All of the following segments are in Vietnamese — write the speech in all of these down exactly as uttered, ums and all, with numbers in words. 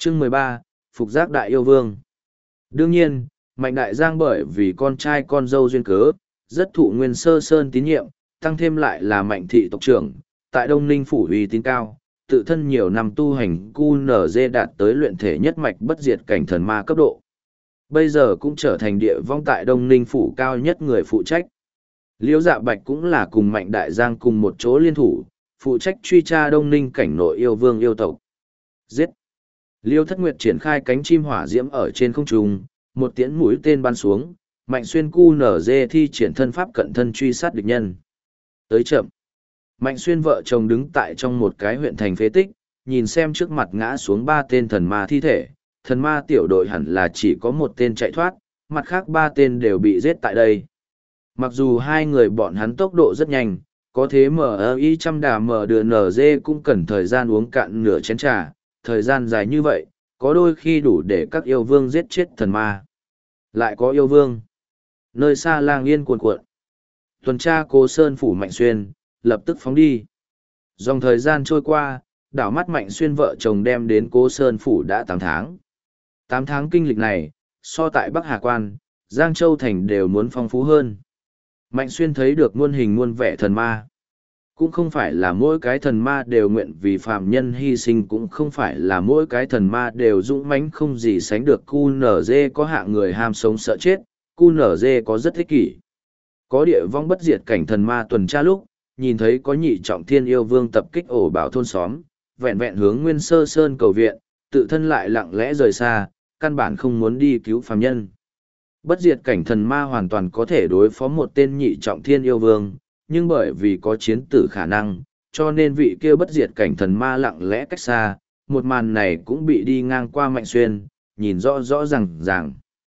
Chương mười ba, Phục giác đại yêu vương. Đương nhiên, Mạnh Đại Giang bởi vì con trai con dâu duyên cớ, rất thụ Nguyên Sơ Sơn tín nhiệm, tăng thêm lại là Mạnh thị tộc trưởng, tại Đông Ninh phủ uy tín cao, tự thân nhiều năm tu hành cu nở dê đạt tới luyện thể nhất mạch bất diệt cảnh thần ma cấp độ. Bây giờ cũng trở thành địa vong tại Đông Ninh phủ cao nhất người phụ trách. Liễu Dạ Bạch cũng là cùng Mạnh Đại Giang cùng một chỗ liên thủ, phụ trách truy tra Đông Ninh cảnh nội yêu vương yêu tộc. Giết! Liêu Thất Nguyệt triển khai cánh chim hỏa diễm ở trên không trung, một tiễn mũi tên bắn xuống, Mạnh Xuyên cu nở dê thi triển thân pháp cận thân truy sát địch nhân. Tới chậm. Mạnh Xuyên vợ chồng đứng tại trong một cái huyện thành phế tích, nhìn xem trước mặt ngã xuống ba tên thần ma thi thể. Thần ma tiểu đội hẳn là chỉ có một tên chạy thoát, mặt khác ba tên đều bị giết tại đây. Mặc dù hai người bọn hắn tốc độ rất nhanh, có thế mở y trăm đà mở đưa nở dê cũng cần thời gian uống cạn nửa chén trà, thời gian dài như vậy, có đôi khi đủ để các yêu vương giết chết thần ma. Lại có yêu vương. Nơi xa lang yên cuồn cuộn. Tuần tra Cố Sơn phủ Mạnh Xuyên, lập tức phóng đi. Dòng thời gian trôi qua, đảo mắt Mạnh Xuyên vợ chồng đem đến Cố Sơn phủ đã tám tháng. tám tháng kinh lịch này, so tại Bắc Hà Quan, Giang Châu Thành đều muốn phong phú hơn. Mạnh Xuyên thấy được muôn hình muôn vẻ thần ma. Cũng không phải là mỗi cái thần ma đều nguyện vì phàm nhân hy sinh, cũng không phải là mỗi cái thần ma đều dũng mãnh không gì sánh được. Cu nở dê có hạng người ham sống sợ chết, cu nở dê có rất thích kỷ. Có địa vong bất diệt cảnh thần ma tuần tra lúc, nhìn thấy có nhị trọng thiên yêu vương tập kích ổ bảo thôn xóm, vẹn vẹn hướng Nguyên Sơ Sơn cầu viện, tự thân lại lặng lẽ rời xa, căn bản không muốn đi cứu phàm nhân. Bất diệt cảnh thần ma hoàn toàn có thể đối phó một tên nhị trọng thiên yêu vương, nhưng bởi vì có chiến tử khả năng, cho nên vị kia bất diệt cảnh thần ma lặng lẽ cách xa, một màn này cũng bị đi ngang qua Mạnh Xuyên, nhìn rõ rõ ràng ràng.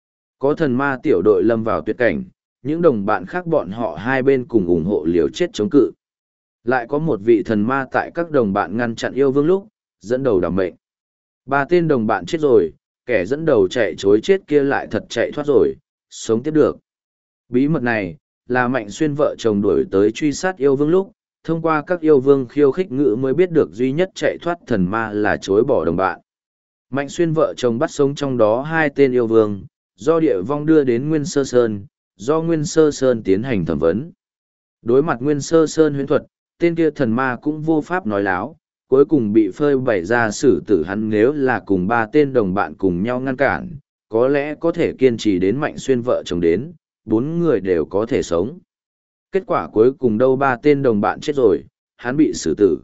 Có thần ma tiểu đội lâm vào tuyệt cảnh, những đồng bạn khác bọn họ hai bên cùng ủng hộ liều chết chống cự. Lại có một vị thần ma tại các đồng bạn ngăn chặn yêu vương lúc, dẫn đầu đảm mệnh. Ba tên đồng bạn chết rồi, kẻ dẫn đầu chạy chối chết kia lại thật chạy thoát rồi, sống tiếp được. Bí mật này, là Mạnh Xuyên vợ chồng đuổi tới truy sát yêu vương lúc, thông qua các yêu vương khiêu khích ngữ mới biết được duy nhất chạy thoát thần ma là chối bỏ đồng bạn. Mạnh Xuyên vợ chồng bắt sống trong đó hai tên yêu vương, do địa vong đưa đến Nguyên Sơ Sơn, do Nguyên Sơ Sơn tiến hành thẩm vấn. Đối mặt Nguyên Sơ Sơn huyễn thuật, tên kia thần ma cũng vô pháp nói láo, cuối cùng bị phơi bày ra xử tử. Hắn nếu là cùng ba tên đồng bạn cùng nhau ngăn cản, có lẽ có thể kiên trì đến Mạnh Xuyên vợ chồng đến, bốn người đều có thể sống. Kết quả cuối cùng đâu ba tên đồng bạn chết rồi, hắn bị xử tử.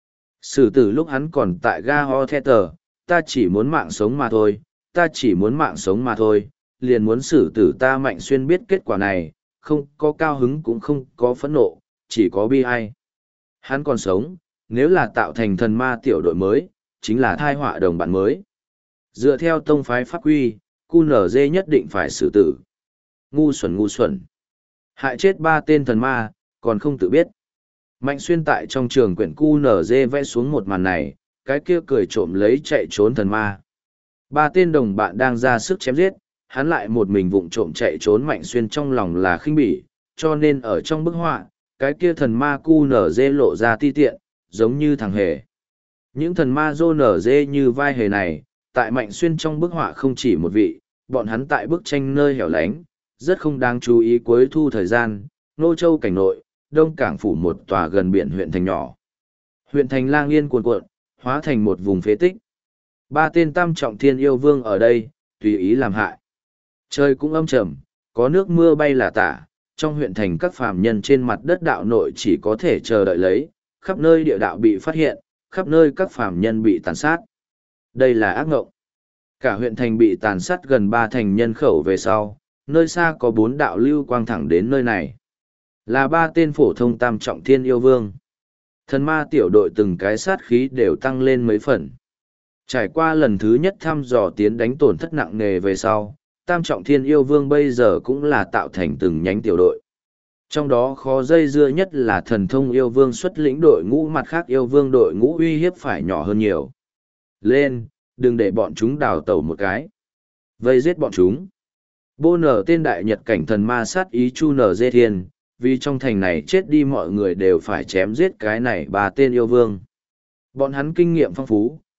Xử tử lúc hắn còn tại ga ho the tờ, ta chỉ muốn mạng sống mà thôi, ta chỉ muốn mạng sống mà thôi, liền muốn xử tử ta. Mạnh Xuyên biết kết quả này, không có cao hứng cũng không có phẫn nộ, chỉ có bi ai. Hắn còn sống, nếu là tạo thành thần ma tiểu đội mới, chính là thai họa đồng bạn mới. Dựa theo tông phái pháp quy, cu nở dê nhất định phải xử tử. Ngu xuẩn ngu xuẩn. Hại chết ba tên thần ma, còn không tự biết. Mạnh Xuyên tại trong trường quyển cu nở dê vẽ xuống một màn này, cái kia cười trộm lấy chạy trốn thần ma. Ba tên đồng bạn đang ra sức chém giết, hắn lại một mình vụng trộm chạy trốn. Mạnh Xuyên trong lòng là khinh bỉ, cho nên ở trong bức họa, cái kia thần ma cu nở dê lộ ra ti tiện, giống như thằng hề. Những thần ma dô nở dê như vai hề này, tại Mạnh Xuyên trong bức họa không chỉ một vị, bọn hắn tại bức tranh nơi hẻo lánh, rất không đáng chú ý. Cuối thu thời gian, Nô Châu cảnh nội, Đông Cảng phủ một tòa gần biển huyện thành nhỏ. Huyện thành lang yên cuồn cuộn, hóa thành một vùng phế tích. Ba tên tam trọng thiên yêu vương ở đây, tùy ý làm hại. Trời cũng âm trầm, có nước mưa bay là tả, trong huyện thành các phàm nhân trên mặt đất đạo nội chỉ có thể chờ đợi lấy, khắp nơi địa đạo bị phát hiện, khắp nơi các phàm nhân bị tàn sát. Đây là ác ngộng. Cả huyện thành bị tàn sát gần ba thành nhân khẩu về sau, nơi xa có bốn đạo lưu quang thẳng đến nơi này. Là ba tên phổ thông tam trọng thiên yêu vương. Thần ma tiểu đội từng cái sát khí đều tăng lên mấy phần. Trải qua lần thứ nhất thăm dò tiến đánh tổn thất nặng nề về sau, tam trọng thiên yêu vương bây giờ cũng là tạo thành từng nhánh tiểu đội. Trong đó khó dây dưa nhất là thần thông yêu vương xuất lĩnh đội ngũ, mặt khác yêu vương đội ngũ uy hiếp phải nhỏ hơn nhiều. Lên, đừng để bọn chúng đào tẩu một cái. Vây giết bọn chúng. Bô nở tên đại nhật cảnh thần ma sát ý chu nở dê thiên, vì trong thành này chết đi mọi người đều phải chém giết cái này ba tên yêu vương. Bọn hắn kinh nghiệm phong phú,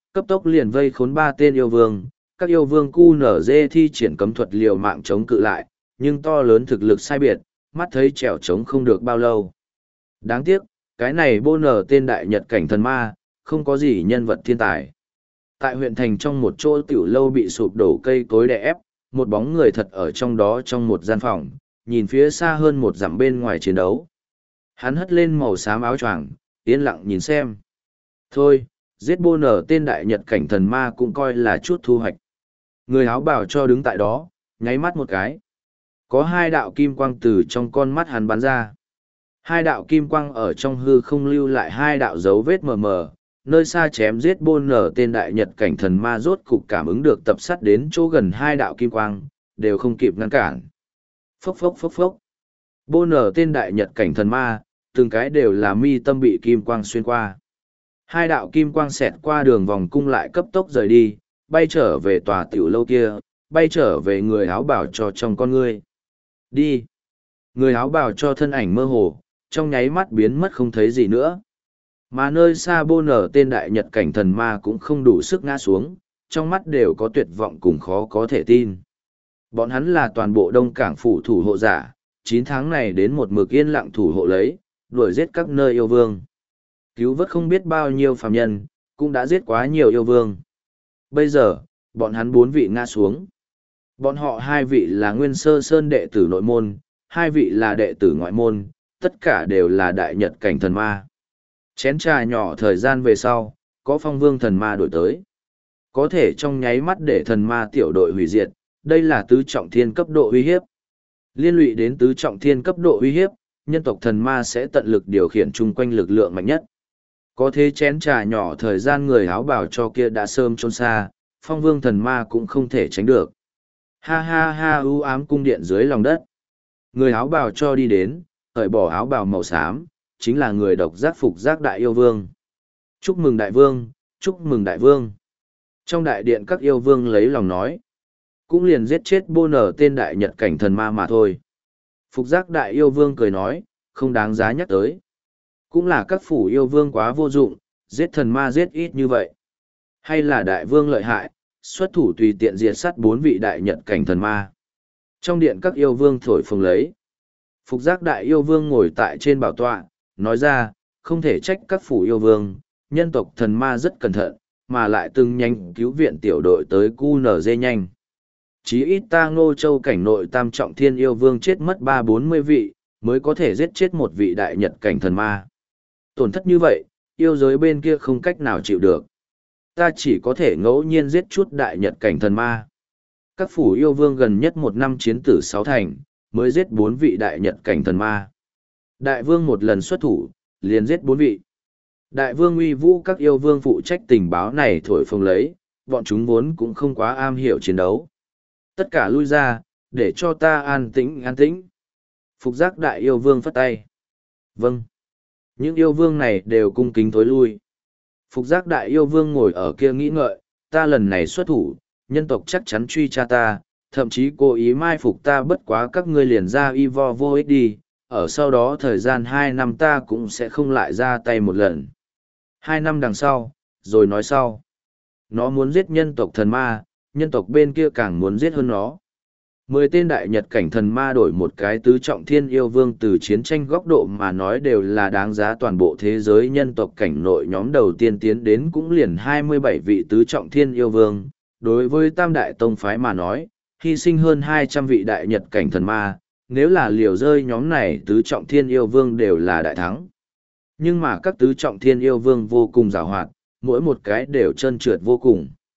cấp tốc liền vây khốn ba tên yêu vương. Các yêu vương cu nở dê thi triển cấm thuật liều mạng chống cự lại, nhưng to lớn thực lực sai biệt, mắt thấy trèo chống không được bao lâu. Đáng tiếc, cái này bô nở tên đại nhật cảnh thần ma, không có gì nhân vật thiên tài. Tại huyện thành trong một chỗ tiểu lâu bị sụp đổ cây cối đè ép, một bóng người thật ở trong đó trong một gian phòng, nhìn phía xa hơn một dặm bên ngoài chiến đấu. Hắn hất lên màu xám áo choàng, yên lặng nhìn xem. Thôi, giết bô nở tên đại nhật cảnh thần ma cũng coi là chút thu hoạch. Người áo bào cho đứng tại đó, nháy mắt một cái. Có hai đạo kim quang từ trong con mắt hắn bắn ra. Hai đạo kim quang ở trong hư không lưu lại hai đạo dấu vết mờ mờ, nơi xa chém giết bô nở tên đại nhật cảnh thần ma rốt cục cảm ứng được tập sát đến chỗ gần hai đạo kim quang, đều không kịp ngăn cản. Phốc phốc phốc phốc. Bô nở tên đại nhật cảnh thần ma, từng cái đều là mi tâm bị kim quang xuyên qua. Hai đạo kim quang xẹt qua đường vòng cung lại cấp tốc rời đi, bay trở về tòa tiểu lâu kia, bay trở về người áo bào cho trong con ngươi. Đi. Người áo bào cho thân ảnh mơ hồ, trong nháy mắt biến mất không thấy gì nữa. Mà nơi xa bô nở tên đại nhật cảnh thần ma cũng không đủ sức ngã xuống, trong mắt đều có tuyệt vọng cùng khó có thể tin. Bọn hắn là toàn bộ đông cảng phủ thủ hộ giả, chín tháng này đến một mực yên lặng thủ hộ lấy, đuổi giết các nơi yêu vương. Cứu vớt không biết bao nhiêu phàm nhân, cũng đã giết quá nhiều yêu vương. Bây giờ, bọn hắn bốn vị ngã xuống. Bọn họ hai vị là nguyên sơ sơn đệ tử nội môn, hai vị là đệ tử ngoại môn, tất cả đều là đại nhật cảnh thần ma. Chén trà nhỏ thời gian về sau, có phong vương thần ma đổi tới. Có thể trong nháy mắt để thần ma tiểu đội hủy diệt, đây là tứ trọng thiên cấp độ uy hiếp. Liên lụy đến tứ trọng thiên cấp độ uy hiếp, nhân tộc thần ma sẽ tận lực điều khiển chung quanh lực lượng mạnh nhất. Có thế chén trà nhỏ thời gian người áo bào cho kia đã sớm trốn xa, phong vương thần ma cũng không thể tránh được. Ha ha ha u ám cung điện dưới lòng đất. Người áo bào cho đi đến, cởi bỏ áo bào màu xám, chính là người độc giác phục giác đại yêu vương. Chúc mừng đại vương, chúc mừng đại vương. Trong đại điện các yêu vương lấy lòng nói. Cũng liền giết chết bô nở tên đại nhật cảnh thần ma mà thôi. Phục giác đại yêu vương cười nói, không đáng giá nhắc tới. Cũng là các phủ yêu vương quá vô dụng, giết thần ma giết ít như vậy. Hay là đại vương lợi hại, xuất thủ tùy tiện diệt sát bốn vị đại nhật cảnh thần ma. Trong điện các yêu vương thổi phồng lấy. Phục giác đại yêu vương ngồi tại trên bảo tọa, nói ra, không thể trách các phủ yêu vương, nhân tộc thần ma rất cẩn thận, mà lại từng nhanh cứu viện tiểu đội tới cu nở dê nhanh. Chí ít ta Ngô Châu cảnh nội tam trọng thiên yêu vương chết mất ba bốn mươi vị, mới có thể giết chết một vị đại nhật cảnh thần ma. Tổn thất như vậy, yêu giới bên kia không cách nào chịu được. Ta chỉ có thể ngẫu nhiên giết chút đại nhật cảnh thần ma. Các phủ yêu vương gần nhất một năm chiến tử sáu thành, mới giết bốn vị đại nhật cảnh thần ma. Đại vương một lần xuất thủ, liền giết bốn vị. Đại vương uy vũ các yêu vương phụ trách tình báo này thổi phồng lấy, bọn chúng vốn cũng không quá am hiểu chiến đấu. Tất cả lui ra, để cho ta an tĩnh an tĩnh. Phục giác đại yêu vương phất tay. Vâng. Những yêu vương này đều cung kính tối lui. Phục giác đại yêu vương ngồi ở kia nghĩ ngợi, ta lần này xuất thủ, nhân tộc chắc chắn truy tra ta, thậm chí cố ý mai phục ta bất quá các ngươi liền ra y vo vô ích đi, ở sau đó thời gian hai năm ta cũng sẽ không lại ra tay một lần. Hai năm đằng sau, rồi nói sau. Nó muốn giết nhân tộc thần ma, nhân tộc bên kia càng muốn giết hơn nó. Mười tên đại nhật cảnh thần ma đổi một cái tứ trọng thiên yêu vương từ chiến tranh góc độ mà nói đều là đáng giá toàn bộ thế giới nhân tộc cảnh nội nhóm đầu tiên tiến đến cũng liền hai mươi bảy vị tứ trọng thiên yêu vương. Đối với tam đại tông phái mà nói, hy sinh hơn hai trăm vị đại nhật cảnh thần ma, nếu là liều rơi nhóm này tứ trọng thiên yêu vương đều là đại thắng. Nhưng mà các tứ trọng thiên yêu vương vô cùng giàu hoạt, mỗi một cái đều trơn trượt vô cùng.